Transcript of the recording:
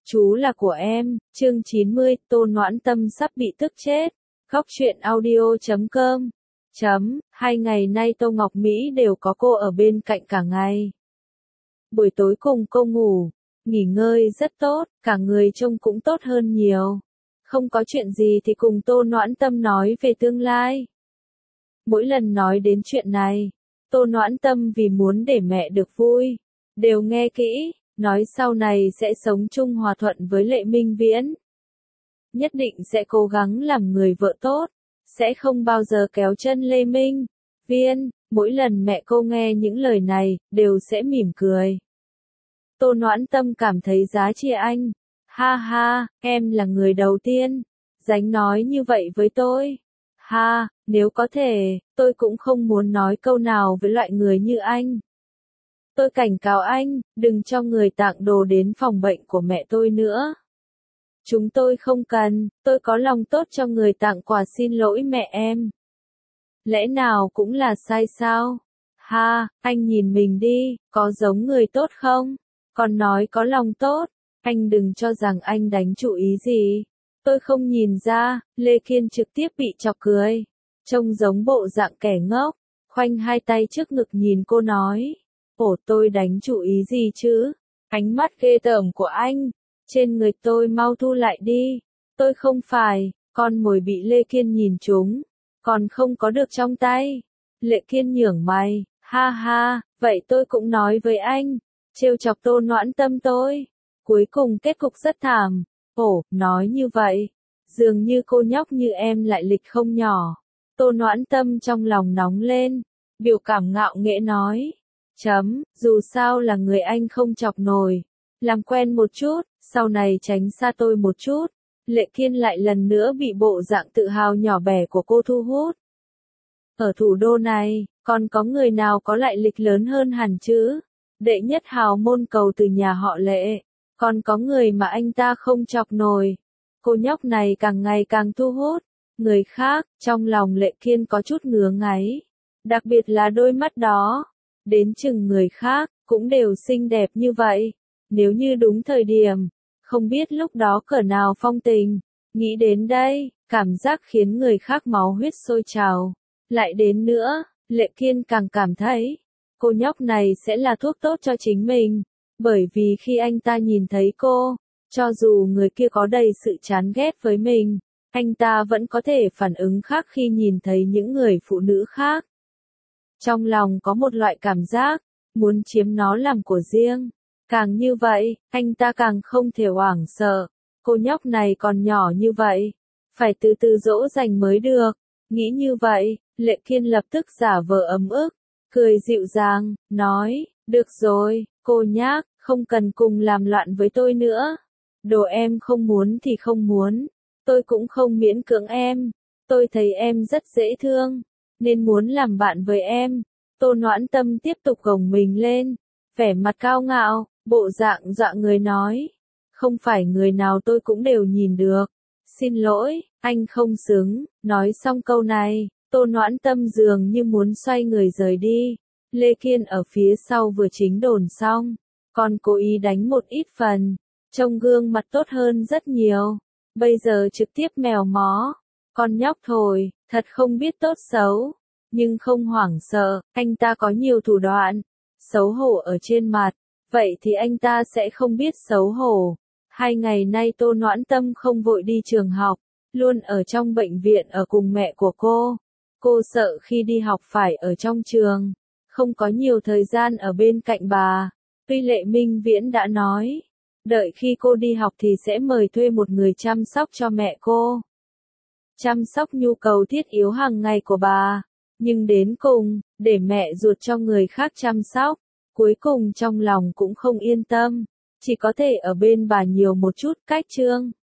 Chú là của em, chương 90, Tô Noãn Tâm sắp bị tức chết. Góc truyện audio.com. 2 ngày nay Tô Ngọc Mỹ đều có cô ở bên cạnh cả ngày. Buổi tối cùng cô ngủ, nghỉ ngơi rất tốt, cả người trông cũng tốt hơn nhiều. Không có chuyện gì thì cùng Tô Noãn Tâm nói về tương lai. Mỗi lần nói đến chuyện này, Tô Noãn Tâm vì muốn để mẹ được vui, đều nghe kỹ, nói sau này sẽ sống chung hòa thuận với Lệ Minh Viễn. Nhất định sẽ cố gắng làm người vợ tốt, sẽ không bao giờ kéo chân Lê Minh Viễn. Mỗi lần mẹ cô nghe những lời này, đều sẽ mỉm cười. Tô Noãn Tâm cảm thấy giá trị anh. Ha ha, em là người đầu tiên dám nói như vậy với tôi. Ha, nếu có thể, tôi cũng không muốn nói câu nào với loại người như anh. Tôi cảnh cáo anh, đừng cho người tặng đồ đến phòng bệnh của mẹ tôi nữa. Chúng tôi không cần, tôi có lòng tốt cho người tặng quà, xin lỗi mẹ em. Lẽ nào cũng là sai sao? Ha, anh nhìn mình đi, có giống người tốt không? Còn nói có lòng tốt, anh đừng cho rằng anh đánh chủ ý gì. Tôi không nhìn ra. Lê Kiên trực tiếp bị chọc cười. Trông giống bộ dạng kẻ ngốc, khoanh hai tay trước ngực nhìn cô nói. Ồ, tôi đánh chủ ý gì chứ? Ánh mắt ghê tởm của anh, trên người tôi mau thu lại đi. Tôi không phải con mồi bị Lê Kiên nhìn trúng, còn không có được trong tay. Lê Kiên nhướng mày, ha ha, vậy tôi cũng nói với anh, trêu chọc Tô Noãn Tâm tôi. Cuối cùng kết cục rất thảm. Ồ, nói như vậy, dường như cô nhóc như em lại lịch không nhỏ. Tô Noãn Tâm trong lòng nóng lên, biểu cảm ngạo nghễ nói. Dù sao là người anh không chọc nổi. Làm quen một chút, sau này tránh xa tôi một chút. Lệ Kiên lại lần nữa bị bộ dạng tự hào nhỏ bé của cô thu hút. Ở thủ đô này, còn có người nào có lại lịch lớn hơn hẳn chứ? Đệ nhất hào môn cầu từ nhà họ Lệ. Còn có người mà anh ta không chọc nổi. Cô nhóc này càng ngày càng thu hút người khác, trong lòng Lệ Kiên có chút ngứa ngáy. Đặc biệt là đôi mắt đó. Đến chừng người khác, cũng đều xinh đẹp như vậy. Nếu như đúng thời điểm, không biết lúc đó cỡ nào phong tình. Nghĩ đến đây, cảm giác khiến người khác máu huyết sôi trào. Lại đến nữa, Lệ Kiên càng cảm thấy, cô nhóc này sẽ là thuốc tốt cho chính mình. Bởi vì khi anh ta nhìn thấy cô, cho dù người kia có đầy sự chán ghét với mình, anh ta vẫn có thể phản ứng khác khi nhìn thấy những người phụ nữ khác. Trong lòng có một loại cảm giác, muốn chiếm nó làm của riêng. Càng như vậy, anh ta càng không thể hoảng sợ. Cô nhóc này còn nhỏ như vậy, phải từ từ dỗ dành mới được. Nghĩ như vậy, Lệ Kiên lập tức giả vờ ấm ức, cười dịu dàng, nói, được rồi, cô nhác, không cần cùng làm loạn với tôi nữa. Đồ em không muốn thì không muốn, tôi cũng không miễn cưỡng em. Tôi thấy em rất dễ thương, nên muốn làm bạn với em. Tô Noãn Tâm tiếp tục gồng mình lên, vẻ mặt cao ngạo, bộ dạng dọa người nói. Không phải người nào tôi cũng đều nhìn được. Xin lỗi, anh không xứng. Nói xong câu này, Tô Noãn Tâm dường như muốn xoay người rời đi. Lê Kiên ở phía sau vừa chính đồn xong, còn cố ý đánh một ít phần. Trông gương mặt tốt hơn rất nhiều. Bây giờ trực tiếp mèo mó. Con nhóc thôi, thật không biết tốt xấu. Nhưng không hoảng sợ, anh ta có nhiều thủ đoạn. Xấu hổ ở trên mặt, vậy thì anh ta sẽ không biết xấu hổ. 2 ngày nay Tô Noãn Tâm không vội đi trường học, luôn ở trong bệnh viện ở cùng mẹ của cô. Cô sợ khi đi học phải ở trong trường, không có nhiều thời gian ở bên cạnh bà. Tuy Lệ Minh Viễn đã nói, đợi khi cô đi học thì sẽ mời thuê một người chăm sóc cho mẹ cô. Chăm sóc nhu cầu thiết yếu hàng ngày của bà. Nhưng đến cùng, để mẹ ruột cho người khác chăm sóc, cuối cùng trong lòng cũng không yên tâm. Chỉ có thể ở bên bà nhiều một chút. Cách chương